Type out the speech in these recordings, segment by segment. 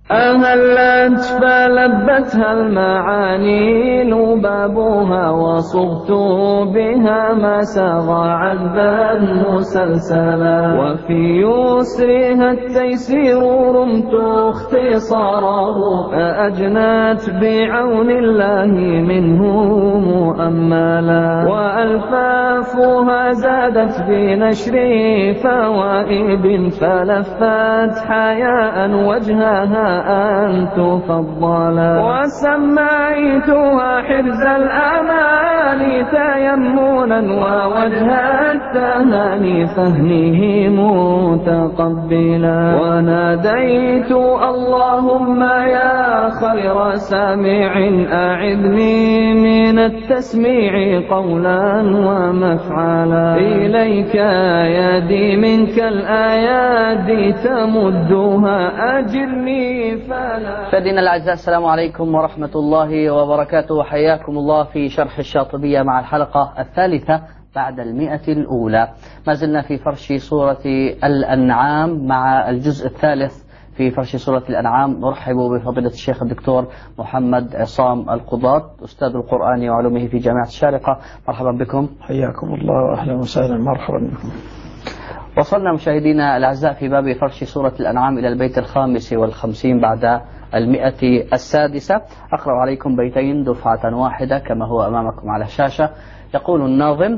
أهلت فلبتها المعاني لبابها وصغت بها ما ساغ عذبا مسلسلا وفي يسرها التيسير رمت اختصاره فأجنت بعون الله منه مؤملا وألفافها زادت بنشر فوائد فلفت حياء وجهها أن تفضلا وسميتها حرز الأمان تيمنا ووجه التهاني فهمه متقبلا وناديت اللهم يا خير سامع أعذني من التسميع قولا ومفعلا إليك يدي منك الآيات تمدها أجرني مشاهدينا الأعزاء، السلام عليكم ورحمة الله وبركاته، وحياكم الله في شرح الشاطبية مع الحلقة الثالثة بعد 100 الأولى. ما زلنا في فرش سورة الأنعام مع الجزء الثالث في فرش سورة الأنعام. نرحب بفضيلة الشيخ الدكتور محمد عصام القضاة، أستاذ القرآن وعلومه في جامعة الشارقة. مرحبا بكم. حياكم الله وأهلا وسهلا، مرحبا بكم. وصلنا مشاهدينا الأعزاء في باب فرش سورة الأنعام إلى البيت 55 بعد 100 السادسة. أقرأ عليكم بيتين دفعة واحدة كما هو أمامكم على الشاشة. يقول الناظم: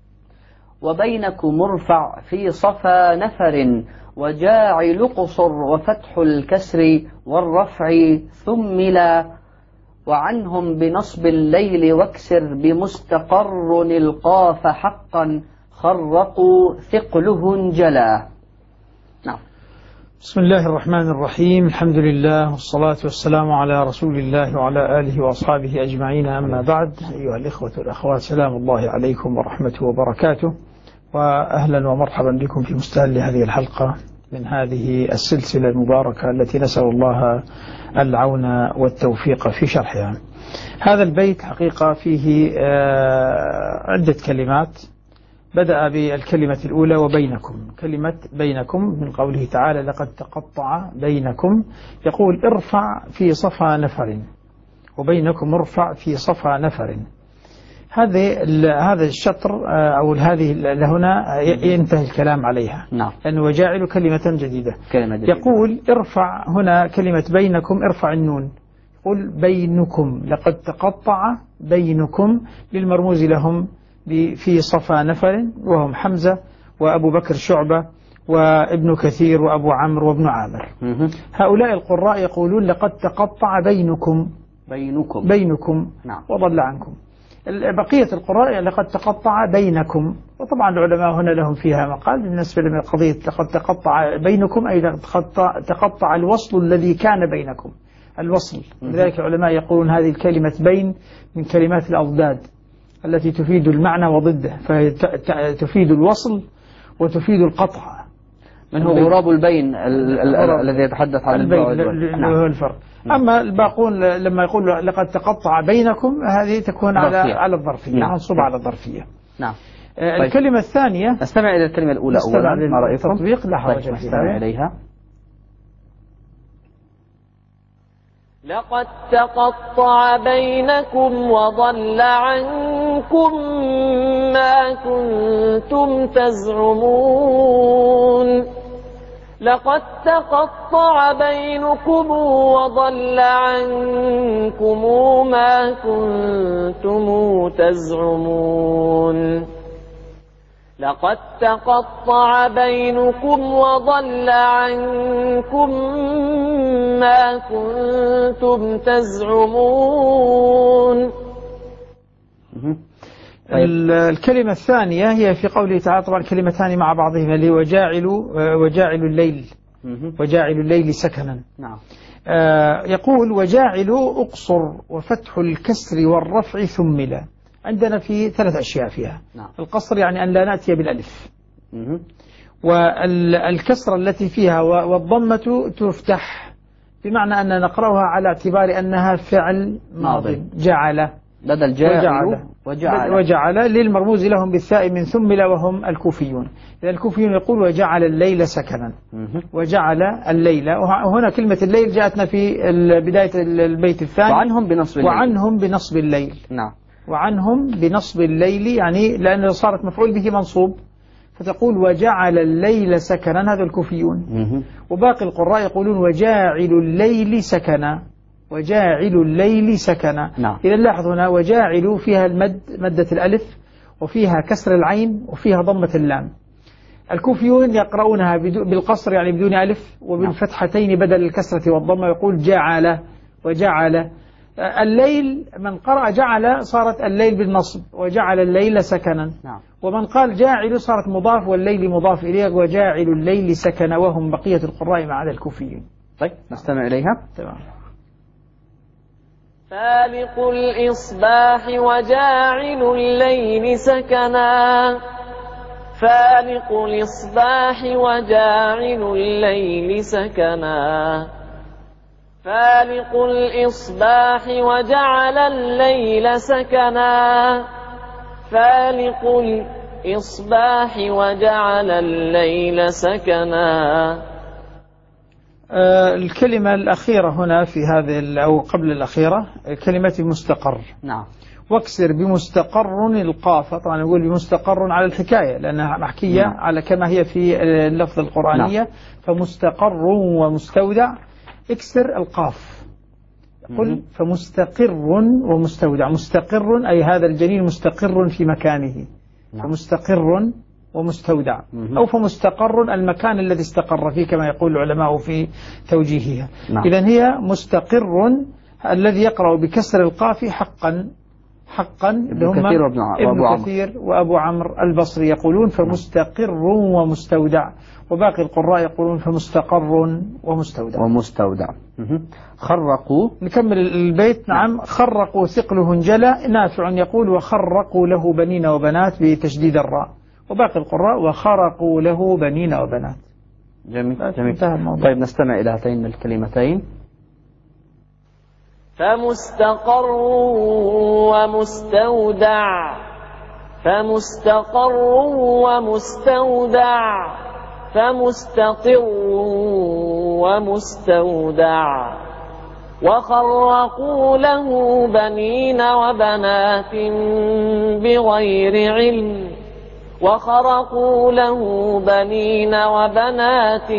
وبينكم ارفع في صفا نفر وجاعل قصر وفتح الكسر والرفع ثملا وعنهم بنصب الليل واكسر بمستقر القاف حقا خرقوا ثقله انجلا. نعم. بسم الله الرحمن الرحيم، الحمد لله والصلاة والسلام على رسول الله وعلى آله وأصحابه أجمعين، أما بعد. أيها الإخوة والأخوات، سلام الله عليكم ورحمته وبركاته، وأهلا ومرحبا بكم في مستهل هذه الحلقة من هذه السلسلة المباركة التي نسأل الله العون والتوفيق في شرحها. هذا البيت حقيقة فيه عدة كلمات. بدأ بالكلمة الأولى وبينكم. كلمة بينكم من قوله تعالى: لقد تقطع بينكم. يقول: ارفع في صفا نفر، وبينكم ارفع في صفا نفر. هذا الشطر أو هذه هنا ينتهي الكلام عليها. نعم. لأنه وجاعل كلمة جديدة. يقول: ارفع هنا كلمة بينكم، ارفع النون. قل بينكم، لقد تقطع بينكم للمرموز لهم في صفا نفر، وهم حمزة وأبو بكر شعبة وابن كثير وأبو عمرو وابن عامر. هؤلاء القراء يقولون: لقد تقطع بينكم نعم. وضل عنكم. بقية القراء لقد تقطع بينكم. وطبعا العلماء هنا لهم فيها مقال بالنسبة لقضية لقد تقطع بينكم، أي تقطع الوصل الذي كان بينكم، الوصل. لذلك العلماء يقولون هذه الكلمة بين من كلمات الأضداد التي تفيد المعنى وضده، فتفيد الوصل وتفيد القطع. منه غراب البين الذي يتحدث عن البين هو الفرق. أما الباقون لما يقول لقد تقطع بينكم، هذه تكون على الظرفية، منصوبة على الظرفية. نعم. الكلمة الثانية، نستمع إلى الكلمة الأولى أولا، ما رأيكم؟ تطبيق لا حرج فيه. نستمع إليها. لقد تقطع بينكم وضل عنكم ما كنتم تزعمون. لقد تقطع بينكم وضل عنكم ما كنتم تزعمون. لقد تقطع بينكم وضل عنكم ما كنتم تزعمون. الكلمة الثانية هي في قوله تعالى، طبعا كلمتان مع بعضهما، اللي وجاعل الليل سكنا. نعم. يقول: وجاعل أقصر وفتح الكسر والرفع ثملا. عندنا في 3 أشياء فيها. نعم. القصر يعني أن لا نأتي بالألف، والكسرة التي فيها والضمة تفتح، بمعنى أن نقرأها على اعتبار أنها فعل ماض. جعل بدل جاعل وجعل للمرموز لهم بالثاء من ثمل وهم الكوفيون. إذا الكوفيون يقول وجعل الليل سكنا، وجعل الليل، وهنا كلمة الليل جاءتنا في بداية البيت الثاني، وعنهم بنصب الليل. نعم. وعنهم بنصب الليل، يعني لأنه صارت مفعول به منصوب، فتقول وجعل الليل سكنا، هذا الكوفيون. وباقي القراء يقولون وجاعل الليل سكنا، وجاعل الليل سكنا. نعم. إذا لاحظ هنا وجاعل فيها المد، مدة الألف، وفيها كسر العين، وفيها ضمة اللام. الكوفيون يقرؤونها بالقصر، يعني بدون ألف، وبالفتحتين بدل الكسرة والضمة، يقول جعل وجعل. الليل من قرأ جعل صارت الليل بالنصب، وجعل الليل سكنا. نعم. ومن قال جاعل صارت مضاف، والليل مضاف إليه، وجاعل الليل سكنا، وهم بقية القراء ما عدا الكوفيين. طيب نستمع إليها. تمام. فالق الإصباح وجاعل الليل سكنا، فالق الإصباح وجاعل الليل سكنا، فالق الإصباح وجعل الليل سكنا، فالق الإصباح وجعل الليل سكنا. الكلمة الأخيرة هنا في هذه أو قبل الأخيرة كلمة مستقر. نعم. واكسر بمستقر القاف، طبعا نقول بمستقر على الحكاية لأنها محكية. نعم. على كما هي في اللفظ القرآنية. نعم. فمستقر ومستودع، اكسر القاف، قل فمستقر ومستودع. مستقر أي هذا الجنين مستقر في مكانه. نعم. فمستقر ومستودع، أو فمستقر المكان الذي استقر فيه كما يقول العلماء في توجيهها. نعم. إذن هي مستقر، الذي يقرأ بكسر القاف حقا ابن كثير وأبو عمرو البصري يقولون فمستقر ومستودع، وباقي القراء يقولون فمستقر ومستودع. خرقوا، نكمل البيت. نعم. خرقوا ثقله انجلى، نافع يقول وخرقوا له بنين وبنات بتشديد الراء، وباقي القراء وخرقوا له بنين وبنات. جميل. طيب نستمع إلى هاتين الكلمتين. فمستقر ومستودع، فمستقر ومستودع، فمستقر ومستودع. وخرقوا له بنين وبنات بغير علم، وخرقوا له بنين وبنات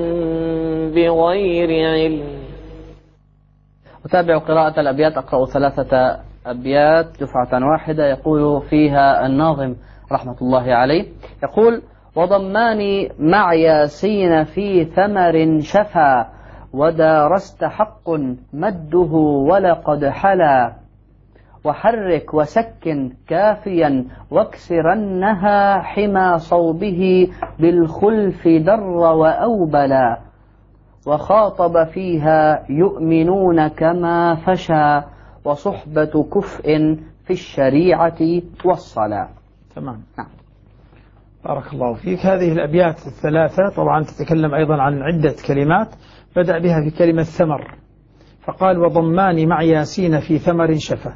بغير علم. أتابع قراءة الأبيات، أقرأ 3 أبيات دفعة واحدة. يقول فيها الناظم رحمة الله عليه، يقول وضماني مع ياسين في ثمر شفا، ودارست حق مده ولقد حلا، وحرك وسكن كافيا واكسرنها، حمى صوبه بالخلف در وأوبلا، وخاطب فيها يؤمنون كما فشى، وصحبة كفء في الشريعة والصلاة. تمام. نعم. بارك الله فيك. هذه الأبيات 3 طبعا تتكلم أيضا عن عدة كلمات، بدأ بها في كلمة ثمر، فقال وضمان مع ياسين في ثمر شفا.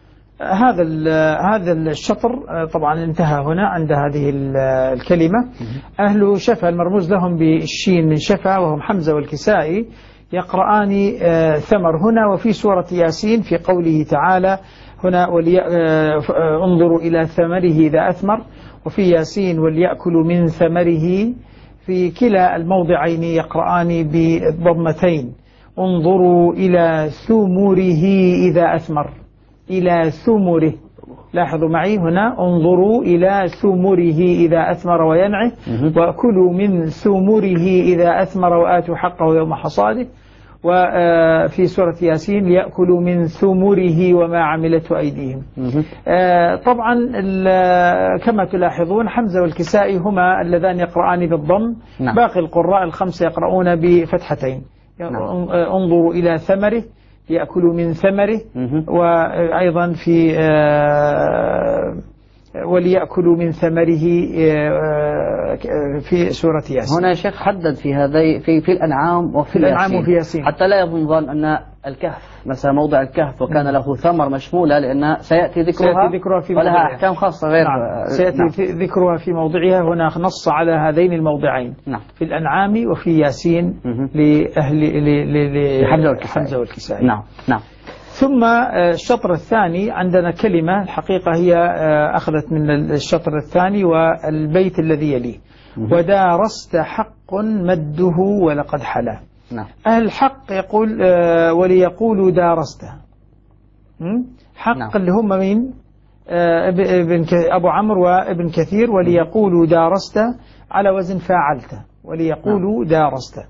هذا الشطر طبعا انتهى هنا عند هذه الكلمة. أهل شفا المرموز لهم بالشين من شفا وهم حمزة والكسائي يقرآن ثمر هنا، وفي سورة ياسين في قوله تعالى هنا انظروا إلى ثمره إذا أثمر، وفي ياسين وليأكلوا من ثمره. في كلا الموضعين يقرآن بالضمتين، انظروا إلى ثمره إذا أثمر، إلى ثمره. لاحظوا معي هنا انظروا إلى ثمره إذا أثمر وينعه، وأكلوا من ثمره إذا أثمر وآتوا حقه يوم حصاده. وفي سورة ياسين ليأكلوا من ثمره وما عملته أيديهم. طبعا كما تلاحظون حمزة والكسائي هما اللذان يقرآن بالضم. نعم. باقي القراء 5 يقرؤون بفتحتين. نعم. انظروا إلى ثمره، يأكلوا من ثمره، وأيضا في وليأكلوا من ثمره في سورة ياسين. هنا يا شيخ حدد في هذه في الأنعام وفي ياسين حتى لا يظن أن الكهف مثلا موضع الكهف وكان له ثمر مشمولة، لأن سيأتي ذكرها في ولها أحكام خاصة غير. نعم. سيأتي ذكرها في موضعها. هنا نص على هذين الموضعين. نعم. في الأنعام وفي ياسين لأهل حمزة والكسائي. نعم نعم. ثم الشطر الثاني عندنا كلمة الحقيقة هي أخذت من الشطر الثاني والبيت الذي يليه. ودارست حق مده ولقد حلا. نعم. أهل الحق يقول وليقولوا دارست. حق نعم. اللي هم مين؟ أبو عمرو وابن كثير. وليقولوا دارست على وزن فاعلت. وليقولوا دارست.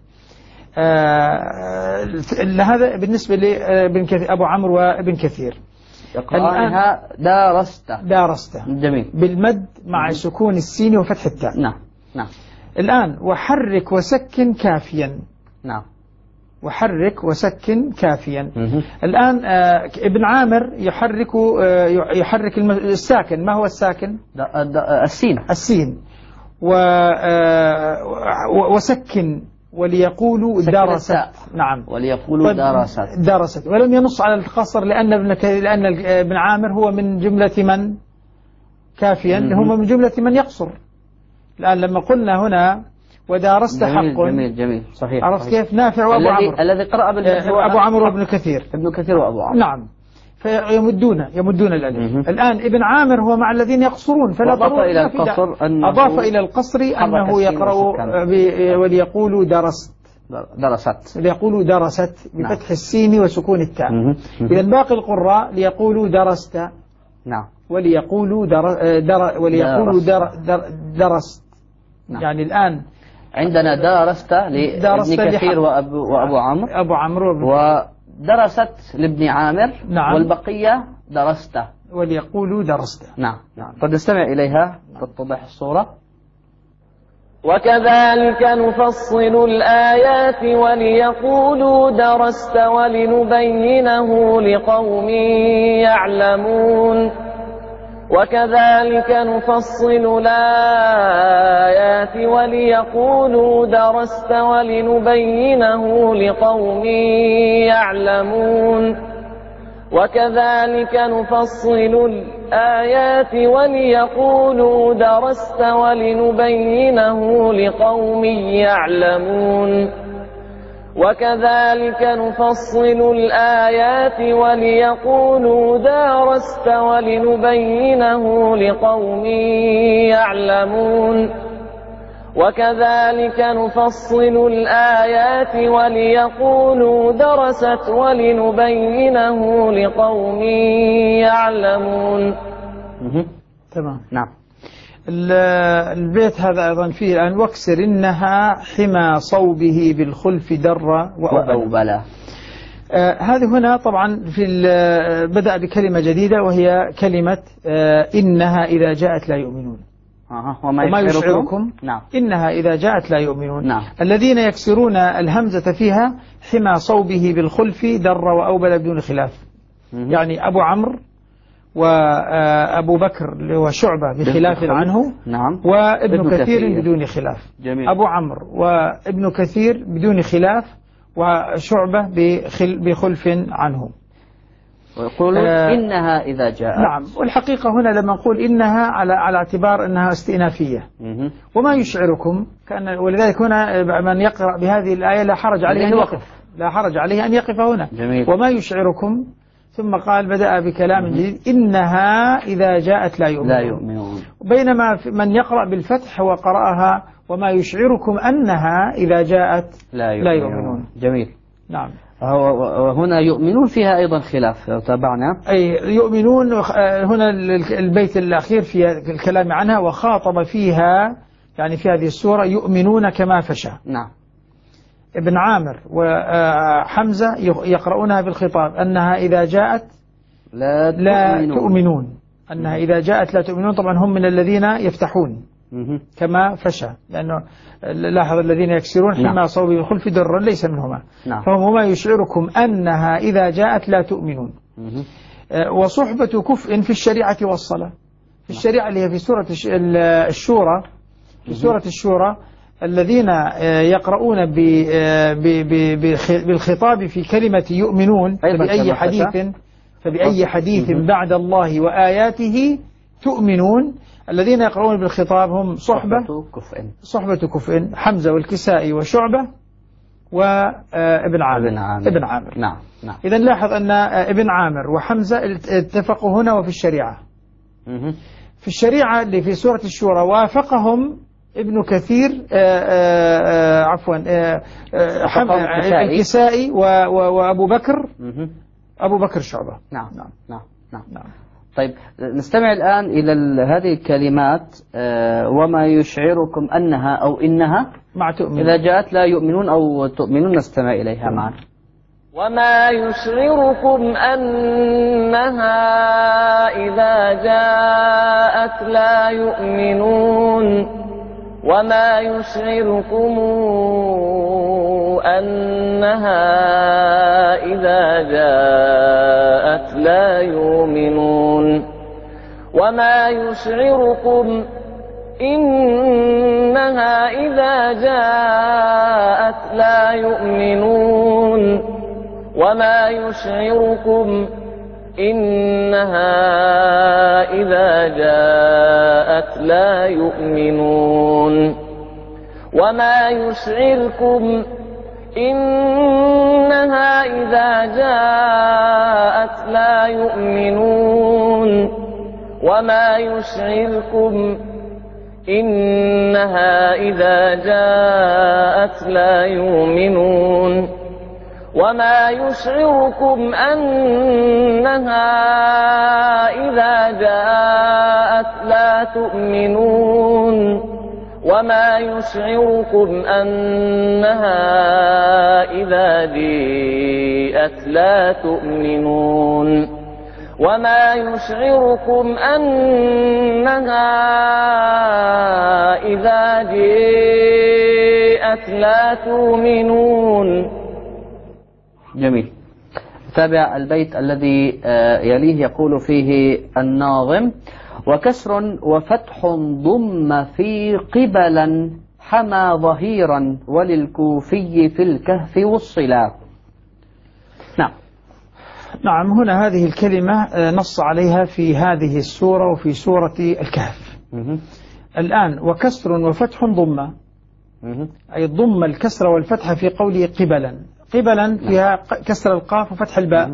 هذا بالنسبة لابن كثير أبو عمرو وابن كثير. يقرأها دارست. جميل. بالمد مع سكون السين وفتح التاء. نعم نعم. الآن وحرك وسكن كافيا. نعم. وحرك وسكن كافيا. الآن ابن عامر يحرك الساكن. ما هو الساكن؟ السين. وسكن وليقولوا درست. نعم. وليقولوا درست. ولم ينص على القصر لأن ابن عامر هو من جملة من كافيا، هم من جملة من يقصر. الآن لما قلنا هنا ودارست حق. جميل صحيح. عرفت كيف؟ نافع وأبو عمرو الذي قرأ أبو عمرو وابن كثير. ابن كثير وأبو عمرو. نعم. فيمدون الألف. الآن ابن عامر هو مع الذين يقصرون، فلا أضاف إلى القصر أنه يقرأ وليقولوا وليقولوا درست بفتح السين وسكون التاء. إذا باقي القراء ليقولوا درست. نعم. وليقولوا درست. نعم. يعني الآن عندنا دارست لابن كثير وأبو عمرو ودرست لابن عامر. نعم. والبقية درست. وليقولوا درست. نعم. قد نستمع إليها تتضح الصورة. وكذلك نفصل الآيات وليقولوا درست ولنبينه لقوم يعلمون. وكذلك نفصل الآيات وليقولوا درست ولنبينه لقوم يعلمون. وكذلك نفصل الآيات وليقولوا درست ولنبينه لقوم يعلمون. وكذلك نفصل الآيات وليقولوا درست ولنبينه لقوم يعلمون. وكذلك نفصل الآيات وليقولوا درست ولنبينه لقوم يعلمون. تمام. نعم. البيت هذا أيضا فيه الآن واكسر إنها حمى صوبه بالخلف در وأوبلا. هذه هنا طبعا بدأ بكلمة جديدة وهي كلمة إنها إذا جاءت لا يؤمنون. وما يشعركم. نعم. إنها إذا جاءت لا يؤمنون. نعم. الذين يكسرون الهمزة فيها حمى صوبه بالخلف در وأوبل بدون خلاف. يعني أبو عمرو وأبو بكر اللي هو شعبة بخلاف عنه. نعم. وابن كثير بدون خلاف. جميل. أبو عمرو وابن كثير بدون خلاف وشعبة بخلف عنه. ويقولون إنها إذا جاءت. نعم. والحقيقة هنا لما نقول إنها على اعتبار أنها استئنافية. وما يشعركم ولذلك هنا من يقرأ بهذه الآية لا حرج عليه أن يقف. لا حرج عليه أن يقف هنا. جميل. وما يشعركم ثم قال بدأ بكلام جديد إنها إذا جاءت لا يؤمنون. بينما من يقرأ بالفتح وقرأها وما يشعركم أنها إذا جاءت لا يؤمنون. جميل. نعم. وهنا يؤمنون فيها أيضا خلاف لو تابعنا. أي يؤمنون هنا البيت الأخير في الكلام عنها وخاطب فيها يعني في هذه السورة يؤمنون كما فشى. نعم. ابن عامر وحمزة يقرؤونها بالخطاب أنها إذا جاءت لا تؤمنون. أنها إذا جاءت لا تؤمنون. طبعا هم من الذين يفتحون كما فشى لأنه لاحظ الذين يكسرون حما صوبي بالخلف درا ليس منهما. فهم ما يشعركم أنها إذا جاءت لا تؤمنون. وصحبة كفء في الشريعة والصلاة. في الشريعة اللي هي في سورة الشورى في سورة الشورى الذين يقرؤون بالخطاب في كلمة يؤمنون فبأي حديث بعد الله وآياته تؤمنون. الذين يقرؤون بالخطاب هم صحبة كفء حمزة والكسائي وشعبة وابن عامر. نعم. إذا لاحظ أن ابن عامر وحمزة اتفقوا هنا وفي الشريعة. في الشريعة اللي في سورة الشورى وافقهم ابن كثير الكسائي وأبو بكر شعبة. نعم. طيب نستمع الآن إلى هذه الكلمات. وما يشعركم أنها أو إنها مع تؤمن، إذا جاءت لا يؤمنون أو تؤمنون نستمع إليها معا. وما يشعركم أنها إذا جاءت لا يؤمنون وما يشعركم أنها إذا جاءت لا يؤمنون وما يشعركم إنها إذا جاءت لا يؤمنون وما يشعركم إنها إذا جاءت لا يؤمنون وما يشعركم إنها إذا جاءت لا يؤمنون وما يشعركم إنها إذا جاءت لا يؤمنون وما يشعركم أنها إذا جاءت لا تؤمنون وما يشعركم أنها إذا جاءت لا تؤمنون وما يشعركم أنها إذا جاءت لا تؤمنون. جميل. تابع البيت الذي يليه يقول فيه الناظم: وكسر وفتح ضم في قبلا حمى ظهيرا وللكوفي في الكهف والصلا. نعم. هنا هذه الكلمة نص عليها في هذه السورة وفي سورة الكهف. الآن وكسر وفتح ضم، أي ضم الكسر والفتح في قوله قبلا فيها كسر القاف وفتح الباء.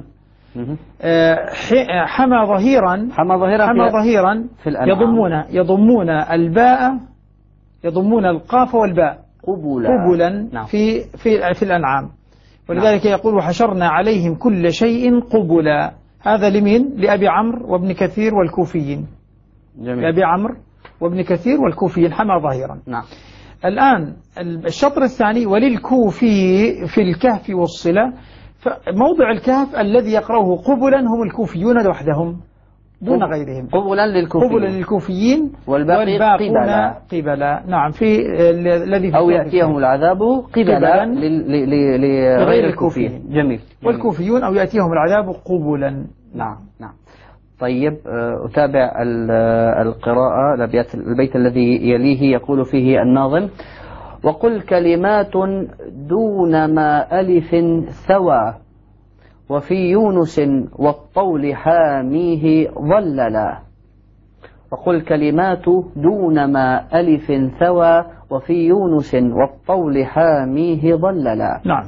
حمى ظهيرا في الأنعام. يضمون الباء، يضمون القاف والباء قبلا في الأنعام. ولذلك يقول: وحشرنا عليهم كل شيء قبلا. هذا لمين؟ لأبي عمرو وابن كثير والكوفيين. جميل. لأبي عمرو وابن كثير والكوفيين حمى ظهيرا. نعم. الآن الشطر الثاني: وللكوفي في الكهف والصلة. فموضع الكهف الذي يقرأه قبلا هم الكوفيون وحدهم دون غيرهم. قبلا للكوفيين والباقون قبلا. نعم. في الذي أو يأتيهم العذاب قبلا لغير الكوفيين. جميل. والكوفيون أو يأتيهم العذاب قبلا. نعم. طيب أتابع القراءة. البيت الذي يليه يقول فيه الناظم: وقل كلمات دون ما ألف ثوى وفي يونس والطول حاميه ظللا. وقل كلمات دون ما ألف ثوى وفي يونس والطول حاميه ظللا. نعم.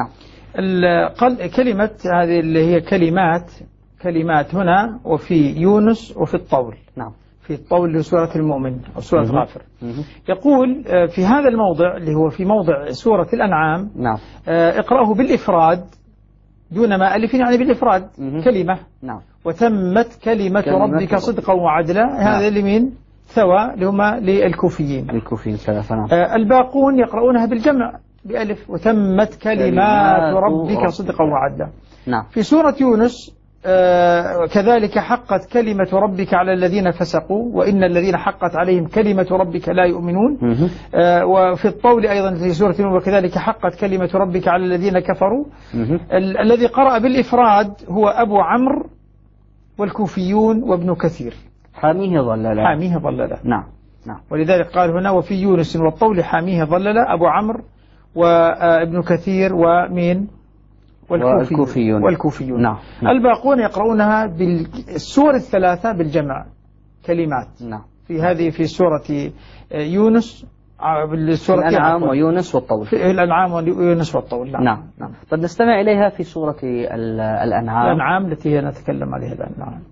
كلمة هذه اللي هي كلمات هنا وفي يونس وفي الطول. نعم. في الطول لسورة المؤمن أو سورة غافر. يقول في هذا الموضع اللي هو في موضع سورة الأنعام. نعم. اقرأه بالإفراد دون ما ألف، يعني بالإفراد كلمة. نعم. وتمت كلمة ربك صدقا وعدلا. هذا لمين؟ ثوى لهما للكوفيين. ثلاثة. نعم. الباقون يقرؤونها بالجمع بألف: وتمت كلمات ربك صدقا وعدلا. نعم. في سورة يونس كذلك حقت كلمة ربك على الذين فسقوا وإن الذين حقت عليهم كلمة ربك لا يؤمنون. وفي الطول أيضا في سورة يونس: وكذلك حقت كلمة ربك على الذين كفروا. الذي قرأ بالإفراد هو أبو عمرو والكوفيون وابن كثير. حاميه ظللا. نعم. نعم. ولذلك قال هنا وفي يونس والطول حاميه ظلل أبو عمرو وابن كثير ومين والكوفيون. نعم. الباقون يقرؤونها بالسور الثلاثة بالجمع كلمات. نعم. في سورة يونس، بالسورة الأنعام ويونس والطول، في الأنعام ويونس والطول. نعم. طب نستمع إليها في سورة الأنعام التي هي نتكلم عليها الآن. نعم.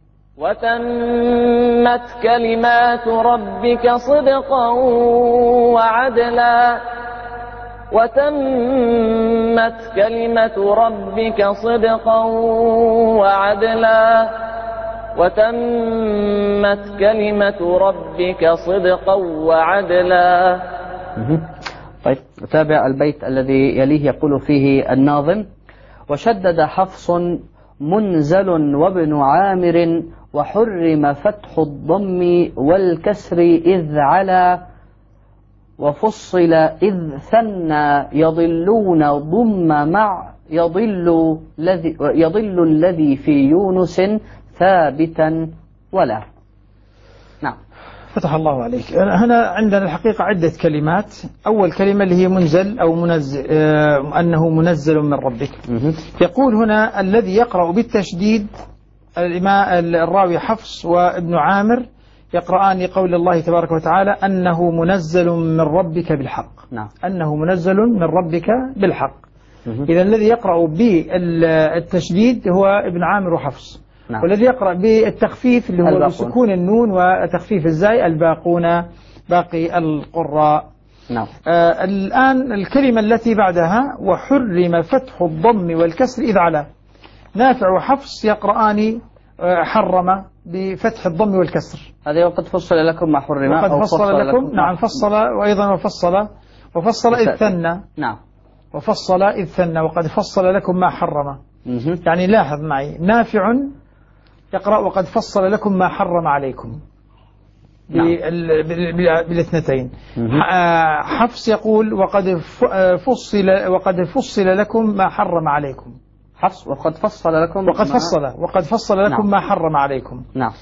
وتمت كلمات ربك صدقا وعدلا وتمت كلمة ربك صدقا وعدلا وتمت كلمة ربك صدقا وعدلا. طيب نتابع البيت الذي يليه، يقول فيه الناظم: وشدد حفص منزل وابن عامر وحرم فتح الضم والكسر إذ علا وفصل إذ ثنى يضلون ضم مع يضل الذي في يونس ثابتا ولا. نعم. فتح الله عليك. هنا عندنا الحقيقة عدة كلمات. أول كلمة اللي هي منزل أو منزل، أنه منزل من ربك. يقول هنا الذي يقرأ بالتشديد الراوي حفص وابن عامر يقرآن قول الله تبارك وتعالى أنه منزل من ربك بالحق. نعم. أنه منزل من ربك بالحق. إذا الذي يقرأ بالتشديد هو ابن عامر وحفص. نعم. والذي يقرأ بالتخفيف اللي هو بسكون النون وتخفيف الزاي الباقون، باقي القراء. نعم. الآن الكلمة التي بعدها وحرم فتح الضم والكسر إذ على. نافع وحفص يقرآن حرم بفتح الضم والكسر. هذه وقد فصل لكم ما حرم. وقد فصل لكم. نعم. فصل، وأيضا وفصل إذ ثنى. نعم. وفصل إذ ثنى وقد فصل لكم ما حرم. يعني لاحظ معي، نافع يقرأ وقد فصل لكم ما حرم عليكم. نعم. بالاثنتين. حفص يقول وقد فصل لكم ما حرم عليكم. حفص وقد فصل لكم وقد فصل لكم نعم. ما حرم عليكم. نعم.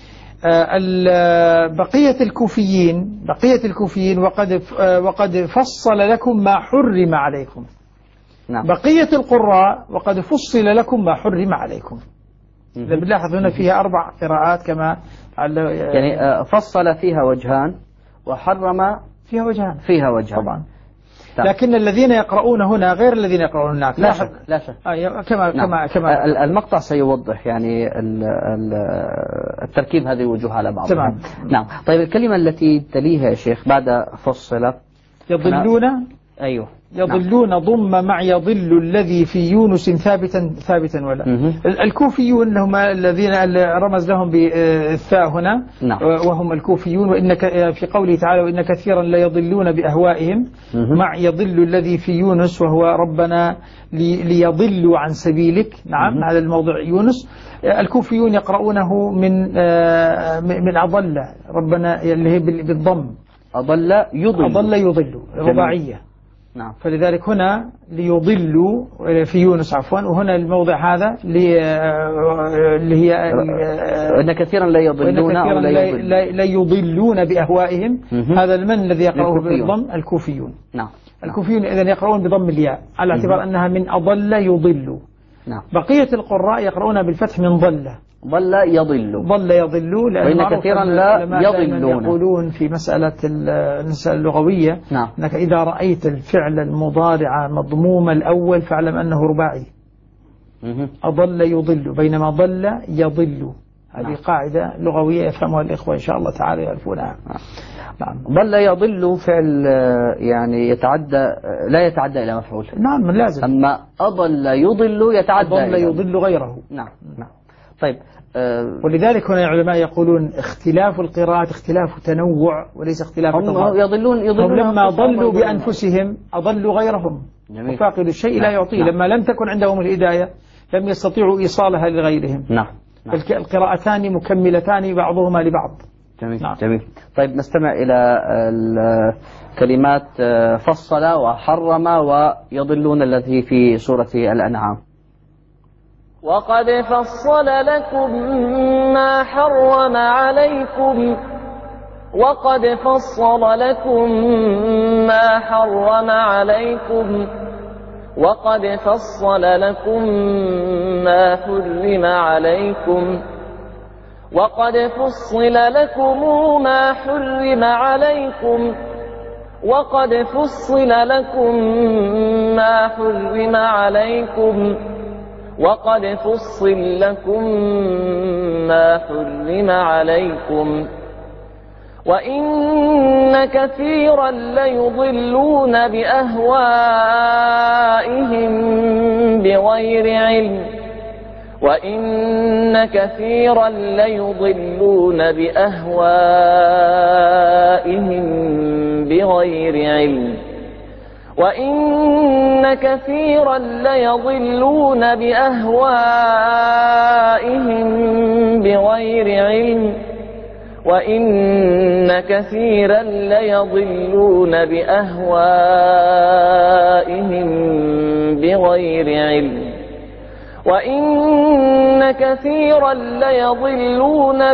بقية الكوفيين وقد فصل لكم ما حرم عليكم. نعم. بقية القراء وقد فصل لكم ما حرم عليكم. إذا بنلاحظ هنا فيها 4 قراءات كما يعني فصل فيها وجهان وحرم فيها وجهان طبعا. لكن الذين يقرؤون هنا غير الذين يقرؤون هناك. لا شك. كما المقطع سيوضح يعني التركيب هذه الوجوه على بعضها. تمام. نعم. طيب الكلمة التي تليها يا شيخ بعد فصل يضلون. أيوه. يضلون ضم مع يضل الذي في يونس ثابتا ولا. الكوفيون هم الذين رمز لهم بالثاء هنا. نعم. وهم الكوفيون. وإنك في قوله تعالى وإن كثيرا لا يضلون بأهوائهم مع يضل الذي في يونس وهو ربنا ليضلوا عن سبيلك. نعم. هذا الموضع يونس. الكوفيون يقرؤونه من أضل ربنا اللي هي بالضم. أضل يضل رباعية. نعم. فلذلك هنا ليضلوا في يونس عفوا، وهنا الموضع هذا اللي هي إن كثيرا لا يضلون أو لا يضلون بأهوائهم. هذا المن الذي يقرأه بالضم الكوفيون. نعم. الكوفيون إذن يقرؤون بضم الياء على اعتبار أنها من أضل يضل. نعم. بقية القراء يقرؤون بالفتح من ضل يضل. وإن كثيرا لا يضلون. يقولون في مسألة اللغوية. نعم. أنك إذا رأيت الفعل المضارع مضموم الأول فاعلم أنه رباعي. أضل يضل بينما ضل يضل. هذه قاعدة لغوية يفهمها الإخوة إن شاء الله تعالى يعرفونها. نعم. ضل يضل فعل يعني لا يتعدى إلى مفعول. نعم لازم. أما أضل يضل يتعدى ضل يضل غيره. نعم. طيب. ولذلك هنا العلماء يقولون اختلاف القراءات اختلاف تنوع وليس اختلاف تضاد. يضلون لما ضلوا بأنفسهم أضلوا غيرهم. وفاقد الشيء لا يعطيه. لما لم تكن عندهم الهداية لم يستطيعوا إيصالها لغيرهم. نعم. القراءتان مكملتان بعضهما لبعض. جميل. طيب نستمع إلى الكلمات فصل وحرم ويضلون الذي في سورة الأنعام. وقد فصل لكم ما حرم عليكم وقد فصل لكم ما حرم عليكم وقد فصل لكم ما حرم عليكم وقد فصل لكم ما حرم عليكم وقد فصل لكم ما حرم عليكم وقد فصل لكم ما حرم عليكم وإن كثيرا ليضلون بأهوائهم بغير علم وإن كثيرا ليضلون بأهوائهم بغير علم وإن كثيرا ليضلون بأهوائهم بغير علم وإن كثيرا ليضلون بأهوائهم بغير علم وإن كثيرا ليضلون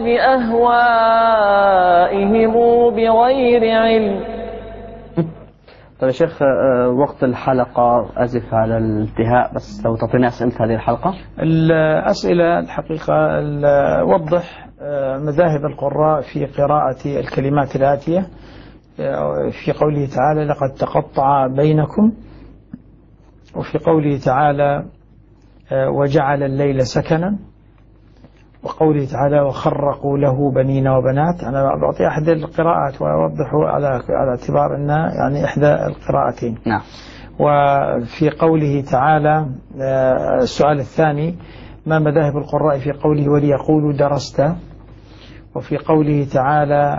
بأهوائهم بغير علم. طيب يا شيخ، وقت الحلقة أزف على الانتهاء، بس لو تعطينا أسئلة هذه الحلقة. الأسئلة الحقيقة وضح مذاهب القراء في قراءة الكلمات الآتية في قوله تعالى لقد تقطع بينكم، وفي قوله تعالى وجعل الليل سكنا، وقوله تعالى وخرقوا له بنين وبنات. أنا بعطي أحد القراءات وأوضحه على اعتبار أنها يعني إحدى القراءتين. نعم. وفي قوله تعالى السؤال الثاني ما مذاهب القراء في قوله وليقولوا درست، وفي قوله تعالى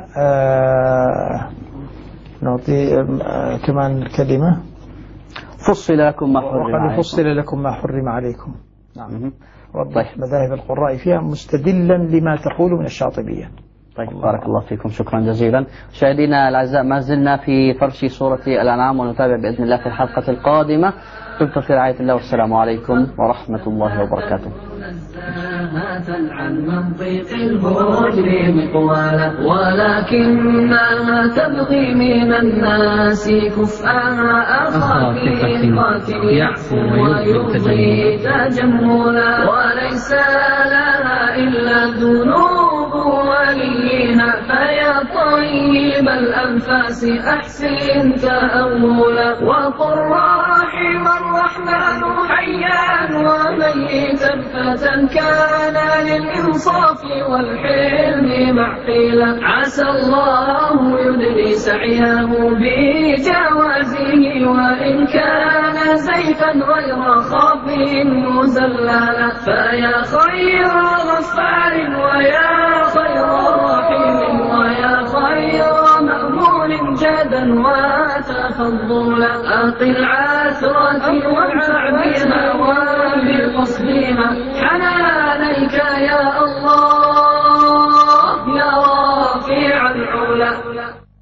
نعطي كمان كلمة فصل لكم ما حرم عليكم. وقد فصل لكم ما حرم عليكم. نعم. وضح طيب. مذاهب القراء فيها مستدلا لما تقول من الشاطبية. طيب بارك الله فيكم، شكرا جزيلا. مشاهدينا الأعزاء، ما زلنا في فرش سورة الأنعام، ونتابع بإذن الله في الحلقة القادمة. دمتم في رعاية الله، والسلام عليكم ورحمة الله وبركاته. عن منطق الهجر مقوالا، ولكنها تبغي من الناس كفءا أخاك يعفو ويرضي تجملا، وليس لها إلا الذنوب وليها، فيا طيب الأنفاس أحسن تأولا، وقل رحم الرحمن حيا وميتا فتى كان للإنصاف والحلم معقيلا، عسى الله يدري سعيه بجوازه، وإن كان زيفا غير خافي مزللا، فيا خير غفار ويا خير رحيم ويا خير مأمون جدا وتفضلا، أقل عثرة وانفع بها وبقصدها، حنانيك يا الله يا رافع العلا.